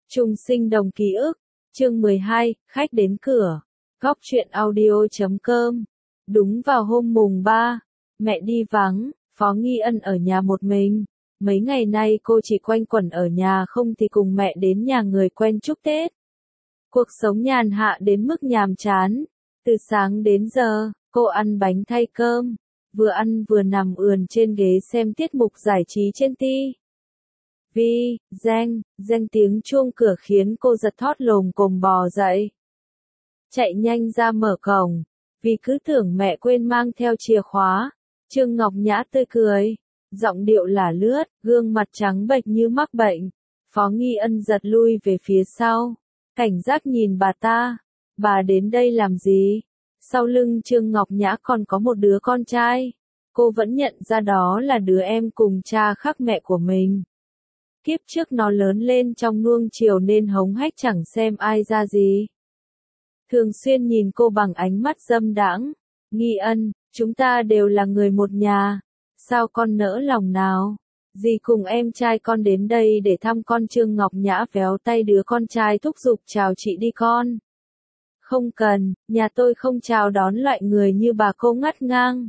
Chung sinh đồng ký ức, chương 12, khách đến cửa. Góc truyện audio.com. Đúng vào hôm mùng 3, mẹ đi vắng, Phó Nghi Ân ở nhà một mình. Mấy ngày nay cô chỉ quanh quẩn ở nhà không thì cùng mẹ đến nhà người quen chúc Tết. Cuộc sống nhàn hạ đến mức nhàm chán. Từ sáng đến giờ, cô ăn bánh thay cơm, vừa ăn vừa nằm ườn trên ghế xem tiết mục giải trí trên ti. Danh tiếng chuông cửa khiến cô giật thót lồm cồm bò dậy. Chạy nhanh ra mở cổng, vì cứ tưởng mẹ quên mang theo chìa khóa. Trương Ngọc Nhã tươi cười, giọng điệu lả lướt, gương mặt trắng bệch như mắc bệnh. Phó Nghi Ân giật lui về phía sau, cảnh giác nhìn bà ta. Bà đến đây làm gì? Sau lưng Trương Ngọc Nhã còn có một đứa con trai. Cô vẫn nhận ra đó là đứa em cùng cha khác mẹ của mình. Kiếp trước nó lớn lên trong nuông chiều nên hống hách chẳng xem ai ra gì. Thường xuyên nhìn cô bằng ánh mắt dâm đãng. Nghi Ân, chúng ta đều là người một nhà. Sao con nỡ lòng nào? Dì cùng em trai con đến đây để thăm con. Trương Ngọc Nhã véo tay đứa con trai thúc giục, chào chị đi con. Không cần, nhà tôi không chào đón loại người như bà. Cô ngắt ngang.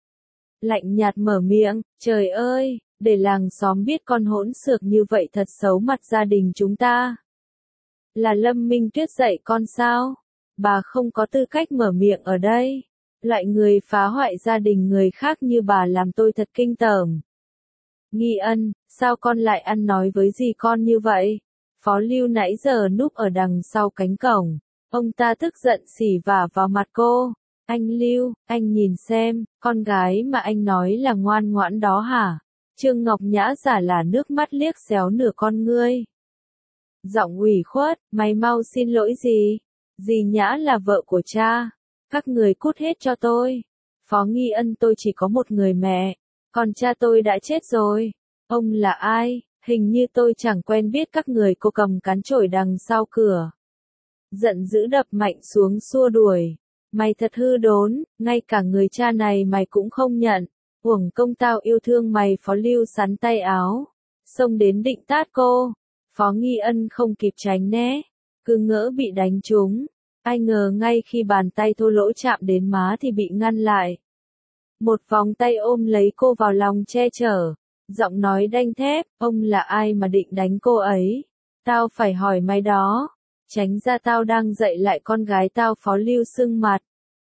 Lạnh nhạt mở miệng, trời ơi, để làng xóm biết con hỗn xược như vậy thật xấu mặt gia đình chúng ta. Là Lâm Minh Tuyết dạy con sao? Bà không có tư cách mở miệng ở đây. Loại người phá hoại gia đình người khác như bà làm tôi thật kinh tởm. Nghi Ân, sao con lại ăn nói với dì con như vậy? Phó Lưu nãy giờ núp ở đằng sau cánh cổng. Ông ta tức giận xỉ vả vào mặt cô. Anh Lưu, anh nhìn xem, con gái mà anh nói là ngoan ngoãn đó hả? Trương Ngọc Nhã giả là nước mắt liếc xéo nửa con ngươi. Giọng ủy khuất, mày mau xin lỗi dì. Dì Nhã là vợ của cha. Các người cút hết cho tôi. Phó Nghi Ân, tôi chỉ có một người mẹ. Còn cha tôi đã chết rồi. Ông là ai? Hình như tôi chẳng quen biết các người. Cô cầm cán chổi đằng sau cửa. Giận dữ đập mạnh xuống xua đuổi. Mày thật hư đốn, ngay cả người cha này mày cũng không nhận. Uổng công tao yêu thương mày. Phó Lưu sắn tay áo, xông đến định tát cô. Phó Nghi Ân không kịp tránh né, cứ ngỡ bị đánh trúng. Ai ngờ ngay khi bàn tay thô lỗ chạm đến má thì bị ngăn lại. Một vòng tay ôm lấy cô vào lòng che chở. Giọng nói đanh thép, ông là ai mà định đánh cô ấy? Tao phải hỏi mày đó. Tránh ra, tao đang dạy lại con gái tao. Phó Lưu sưng mặt.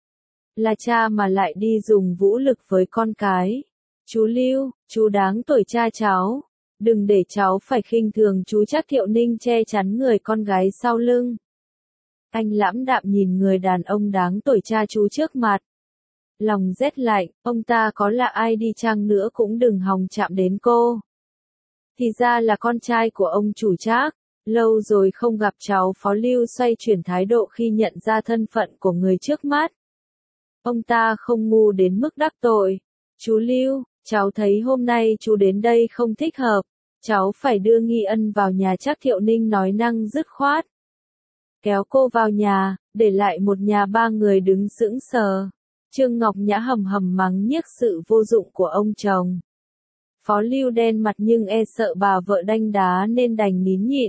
Là cha mà lại đi dùng vũ lực với con cái. Chú Lưu, chú đáng tuổi cha cháu. Đừng để cháu phải khinh thường chú. Trác Thiệu Ninh che chắn người con gái sau lưng. Anh lãm đạm nhìn người đàn ông đáng tuổi cha chú trước mặt. Lòng rét lạnh, ông ta có là ai đi chăng nữa cũng đừng hòng chạm đến cô. Thì ra là con trai của ông chủ Trác. Lâu rồi không gặp cháu. Phó Lưu xoay chuyển thái độ khi nhận ra thân phận của người trước mắt. Ông ta không ngu đến mức đắc tội. Chú Lưu, cháu thấy hôm nay chú đến đây không thích hợp. Cháu phải đưa Nghi Ân vào nhà. Trác Thiệu Ninh nói năng dứt khoát. Kéo cô vào nhà, để lại một nhà ba người đứng sững sờ. Trương Ngọc Nhã hầm hầm mắng nhiếc sự vô dụng của ông chồng. Phó Lưu đen mặt nhưng e sợ bà vợ đanh đá nên đành nín nhịn.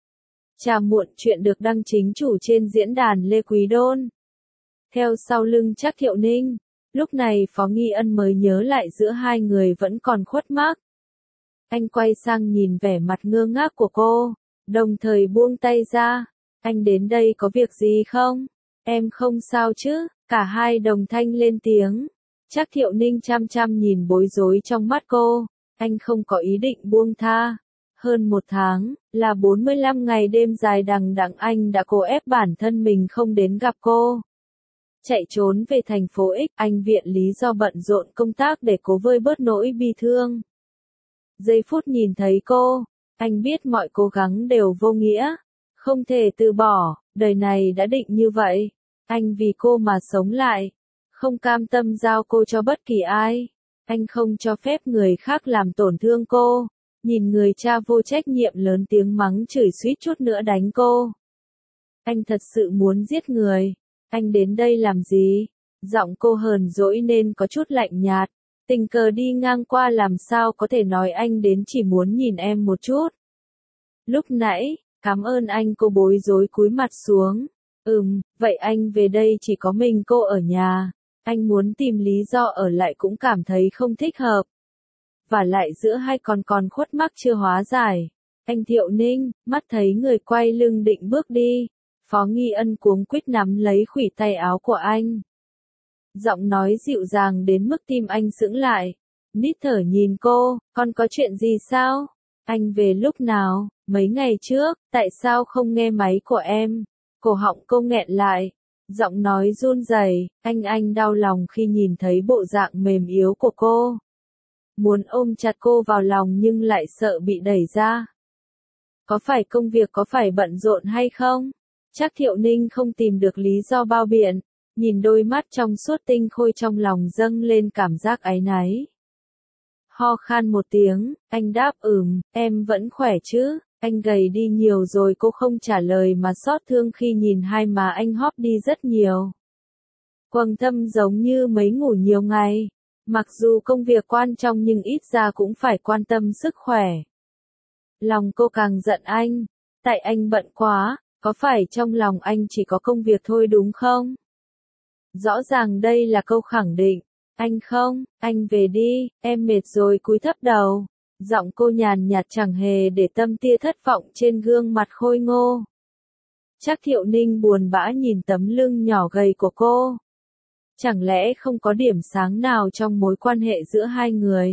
Trà muộn chuyện được đăng chính chủ trên diễn đàn Lê Quý Đôn. Theo sau lưng Trác Thiệu Ninh, lúc này Phó Nghi Ân mới nhớ lại giữa hai người vẫn còn khuất mắc. Anh quay sang nhìn vẻ mặt ngơ ngác của cô, đồng thời buông tay ra. Anh đến đây có việc gì không? Em không sao chứ? Cả hai đồng thanh lên tiếng. Trác Thiệu Ninh chăm chăm nhìn bối rối trong mắt cô. Anh không có ý định buông tha. Hơn 1 tháng, là 45 ngày đêm dài đằng đẵng anh đã cố ép bản thân mình không đến gặp cô. Chạy trốn về thành phố X, anh viện lý do bận rộn công tác để cố vơi bớt nỗi bi thương. Giây phút nhìn thấy cô, anh biết mọi cố gắng đều vô nghĩa. Không thể từ bỏ, đời này đã định như vậy. Anh vì cô mà sống lại. Không cam tâm giao cô cho bất kỳ ai. Anh không cho phép người khác làm tổn thương cô. Nhìn người cha vô trách nhiệm lớn tiếng mắng chửi suýt chút nữa đánh cô. Anh thật sự muốn giết người. Anh đến đây làm gì? Giọng cô hờn dỗi nên có chút lạnh nhạt. Tình cờ đi ngang qua làm sao có thể nói anh đến chỉ muốn nhìn em một chút. Lúc nãy, Cảm ơn anh, cô bối rối cúi mặt xuống. Vậy anh về đây chỉ có mình cô ở nhà. Anh muốn tìm lý do ở lại cũng cảm thấy không thích hợp. Và lại giữa hai con còn khuất mắc chưa hóa giải. Anh Thiệu Ninh, mắt thấy người quay lưng định bước đi. Phó Nghi Ân cuống quýt nắm lấy khuỷu tay áo của anh. Giọng nói dịu dàng đến mức tim anh sững lại. Nít thở nhìn cô, con có chuyện gì sao? Anh về lúc nào? Mấy ngày trước, tại sao không nghe máy của em? Cổ họng cô nghẹn lại. Giọng nói run rẩy, anh đau lòng khi nhìn thấy bộ dạng mềm yếu của cô. Muốn ôm chặt cô vào lòng nhưng lại sợ bị đẩy ra. Có phải công việc có phải bận rộn hay không? Chắc Thiệu Ninh không tìm được lý do bao biện, nhìn đôi mắt trong suốt tinh khôi trong lòng dâng lên cảm giác áy náy. Ho khan một tiếng, anh đáp em vẫn khỏe chứ, anh gầy đi nhiều rồi. Cô không trả lời mà xót thương khi nhìn hai má anh hóp đi rất nhiều. Quầng thâm giống như mấy ngủ nhiều ngày. Mặc dù công việc quan trọng nhưng ít ra cũng phải quan tâm sức khỏe. Lòng cô càng giận anh. Tại anh bận quá, có phải trong lòng anh chỉ có công việc thôi đúng không? Rõ ràng đây là câu khẳng định. Anh không, anh về đi, em mệt rồi. Cúi thấp đầu. Giọng cô nhàn nhạt chẳng hề để tâm tia thất vọng trên gương mặt khôi ngô. Chắc Thiệu Ninh buồn bã nhìn tấm lưng nhỏ gầy của cô. Chẳng lẽ không có điểm sáng nào trong mối quan hệ giữa hai người?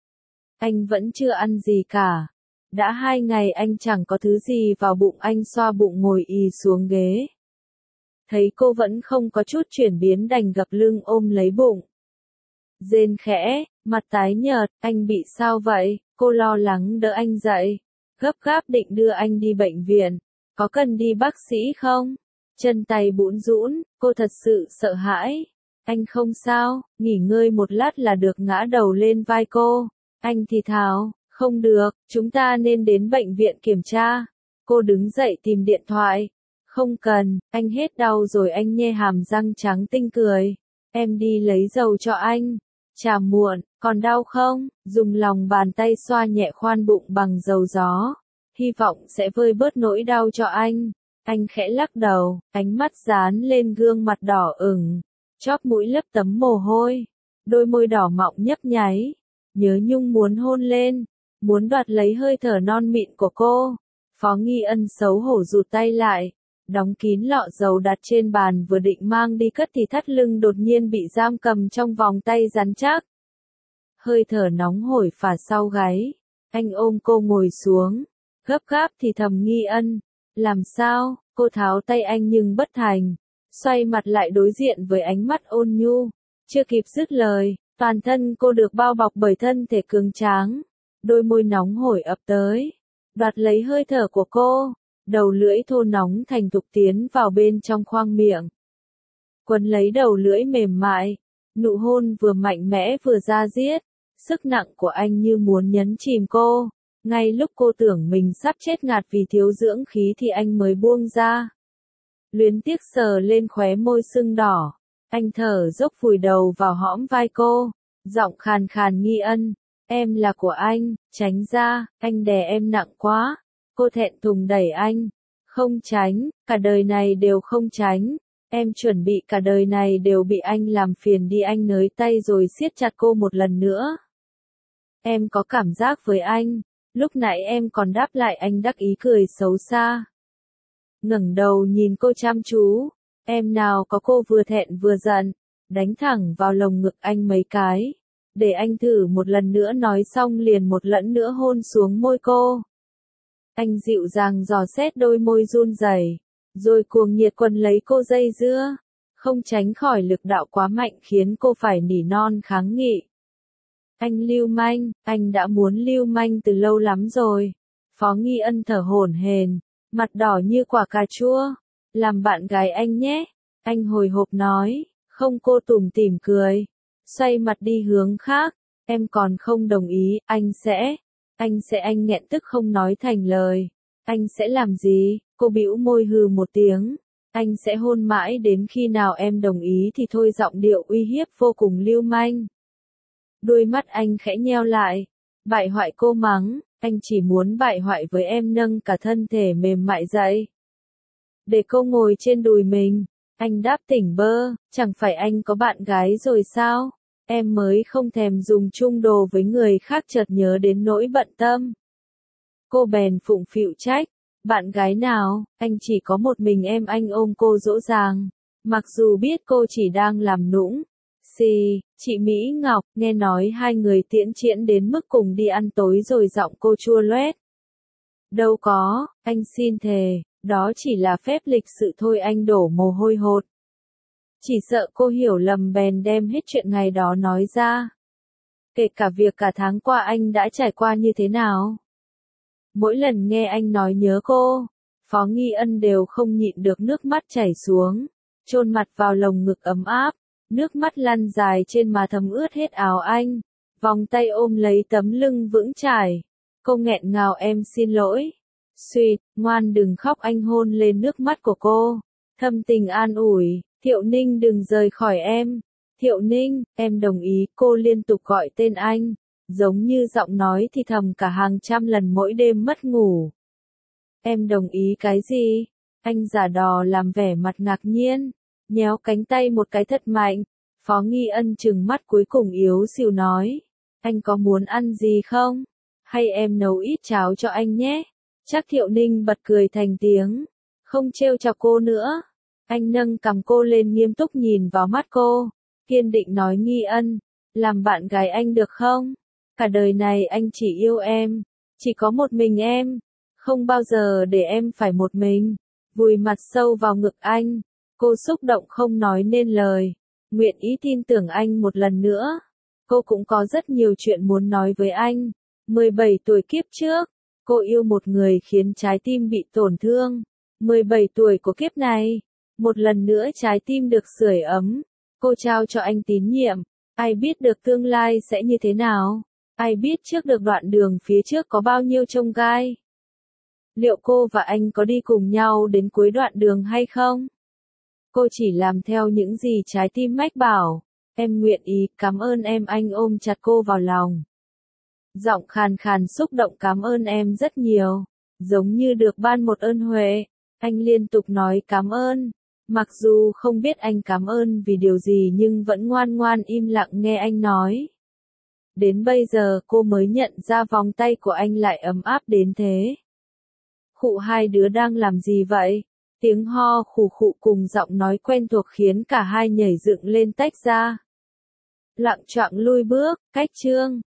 Anh vẫn chưa ăn gì cả. Đã 2 ngày anh chẳng có thứ gì vào bụng. Anh xoa bụng ngồi ì xuống ghế. Thấy cô vẫn không có chút chuyển biến đành gập lưng ôm lấy bụng. Rên khẽ, mặt tái nhợt, anh bị sao vậy? Cô lo lắng đỡ anh dậy. Gấp gáp định đưa anh đi bệnh viện. Có cần đi bác sĩ không? Chân tay bủn rũn, cô thật sự sợ hãi. Anh không sao, nghỉ ngơi một lát là được. Ngã đầu lên vai cô. Anh thì thào, không được, chúng ta nên đến bệnh viện kiểm tra. Cô đứng dậy tìm điện thoại. Không cần, anh hết đau rồi. Anh nhe hàm răng trắng tinh cười. Em đi lấy dầu cho anh. Chà muộn, còn đau không? Dùng lòng bàn tay xoa nhẹ khoan bụng bằng dầu gió. Hy vọng sẽ vơi bớt nỗi đau cho anh. Anh khẽ lắc đầu, ánh mắt dán lên gương mặt đỏ ửng. Chóp mũi lấp tấm mồ hôi. Đôi môi đỏ mọng nhấp nháy. Nhớ nhung muốn hôn lên. Muốn đoạt lấy hơi thở non mịn của cô. Phó Nghi Ân xấu hổ rụt tay lại. Đóng kín lọ dầu đặt trên bàn vừa định mang đi cất thì thắt lưng đột nhiên bị giam cầm trong vòng tay rắn chắc. Hơi thở nóng hổi phả sau gáy. Anh ôm cô ngồi xuống. Gấp gáp thì thầm Nghi Ân. Làm sao? Cô tháo tay anh nhưng bất thành. Xoay mặt lại đối diện với ánh mắt ôn nhu. Chưa kịp dứt lời, toàn thân cô được bao bọc bởi thân thể cường tráng. Đôi môi nóng hổi ập tới. Đoạt lấy hơi thở của cô. Đầu lưỡi thô nóng thành thục tiến vào bên trong khoang miệng. Quấn lấy đầu lưỡi mềm mại. Nụ hôn vừa mạnh mẽ vừa da diết. Sức nặng của anh như muốn nhấn chìm cô. Ngay lúc cô tưởng mình sắp chết ngạt vì thiếu dưỡng khí thì anh mới buông ra. Luyến tiếc sờ lên khóe môi sưng đỏ. Anh thở dốc vùi đầu vào hõm vai cô. Giọng khàn khàn Nghi Ân. Em là của anh, tránh ra, anh đè em nặng quá. Cô thẹn thùng đẩy anh. Không tránh, cả đời này đều không tránh. Em chuẩn bị cả đời này đều bị anh làm phiền đi. Anh nới tay rồi siết chặt cô một lần nữa. Em có cảm giác với anh. Lúc nãy em còn đáp lại. Anh đắc ý cười xấu xa. Ngẩng đầu nhìn cô chăm chú. Em nào có. Cô vừa thẹn vừa giận. Đánh thẳng vào lồng ngực anh mấy cái. Để anh thử một lần nữa. Nói xong liền một lần nữa hôn xuống môi cô. Anh dịu dàng dò xét đôi môi run rẩy, rồi cuồng nhiệt quấn lấy cô dây dưa. Không tránh khỏi lực đạo quá mạnh khiến cô phải nỉ non kháng nghị. Anh lưu manh, anh đã muốn lưu manh từ lâu lắm rồi. Phó Nghi Ân thở hổn hển, mặt đỏ như quả cà chua. Làm bạn gái anh nhé. Anh hồi hộp nói. Không. Cô tủm tỉm cười. Xoay mặt đi hướng khác. Em còn không đồng ý. Anh nghẹn tức không nói thành lời. Anh sẽ làm gì? Cô bĩu môi hừ một tiếng. Anh sẽ hôn mãi đến khi nào em đồng ý thì thôi. Giọng điệu uy hiếp vô cùng lưu manh. Đôi mắt anh khẽ nheo lại. Bại hoại cô mắng. Anh chỉ muốn bại hoại với em, nâng cả thân thể mềm mại dậy. Để cô ngồi trên đùi mình. Anh đáp tỉnh bơ, chẳng phải anh có bạn gái rồi sao? Em mới không thèm dùng chung đồ với người khác, chợt nhớ đến nỗi bận tâm. Cô bèn phụng phịu trách. Bạn gái nào, anh chỉ có một mình em. Anh ôm cô dỗ dàng. Mặc dù biết cô chỉ đang làm nũng. Chị Mỹ Ngọc, nghe nói hai người tiễn triển đến mức cùng đi ăn tối rồi, giọng cô chua loét. Đâu có, anh xin thề, đó chỉ là phép lịch sự thôi. Anh đổ mồ hôi hột. Chỉ sợ cô hiểu lầm bèn đem hết chuyện ngày đó nói ra. Kể cả việc cả tháng qua anh đã trải qua như thế nào. Mỗi lần nghe anh nói nhớ cô, Phó Nghi Ân đều không nhịn được nước mắt chảy xuống, chôn mặt vào lồng ngực ấm áp, nước mắt lăn dài trên má thấm ướt hết áo anh, vòng tay ôm lấy tấm lưng vững chãi. Cô nghẹn ngào, em xin lỗi. Suýt, ngoan đừng khóc. Anh hôn lên nước mắt của cô, thâm tình an ủi, Thiệu Ninh đừng rời khỏi em. Thiệu Ninh, em đồng ý. Cô liên tục gọi tên anh, giống như giọng nói thì thầm cả hàng trăm lần mỗi đêm mất ngủ. Em đồng ý cái gì? Anh giả đò làm vẻ mặt ngạc nhiên, nhéo cánh tay một cái thật mạnh. Phó Nghi Ân trừng mắt cuối cùng yếu xìu nói. Anh có muốn ăn gì không? Hay em nấu ít cháo cho anh nhé? Chắc Thiệu Ninh bật cười thành tiếng. Không trêu chọc cô nữa. Anh nâng cằm cô lên nghiêm túc nhìn vào mắt cô. Kiên định nói, Nghi Ân, làm bạn gái anh được không? Cả đời này anh chỉ yêu em. Chỉ có một mình em. Không bao giờ để em phải một mình. Vùi mặt sâu vào ngực anh. Cô xúc động không nói nên lời. Nguyện ý tin tưởng anh một lần nữa. Cô cũng có rất nhiều chuyện muốn nói với anh. 17 tuổi kiếp trước, cô yêu một người khiến trái tim bị tổn thương. 17 tuổi của kiếp này, một lần nữa trái tim được sưởi ấm. Cô trao cho anh tín nhiệm. Ai biết được tương lai sẽ như thế nào? Ai biết trước được đoạn đường phía trước có bao nhiêu chông gai? Liệu cô và anh có đi cùng nhau đến cuối đoạn đường hay không? Cô chỉ làm theo những gì trái tim mách bảo. Em nguyện ý, cảm ơn em. Anh ôm chặt cô vào lòng. Giọng khàn khàn xúc động, cảm ơn em rất nhiều. Giống như được ban một ơn huệ. Anh liên tục nói cảm ơn. Mặc dù không biết anh cảm ơn vì điều gì nhưng vẫn ngoan ngoan im lặng nghe anh nói. Đến bây giờ cô mới nhận ra vòng tay của anh lại ấm áp đến thế. Khụ, hai đứa đang làm gì vậy? Tiếng ho khủ khụ cùng giọng nói quen thuộc khiến cả hai nhảy dựng lên tách ra. Lặng choạng lui bước, cách chương.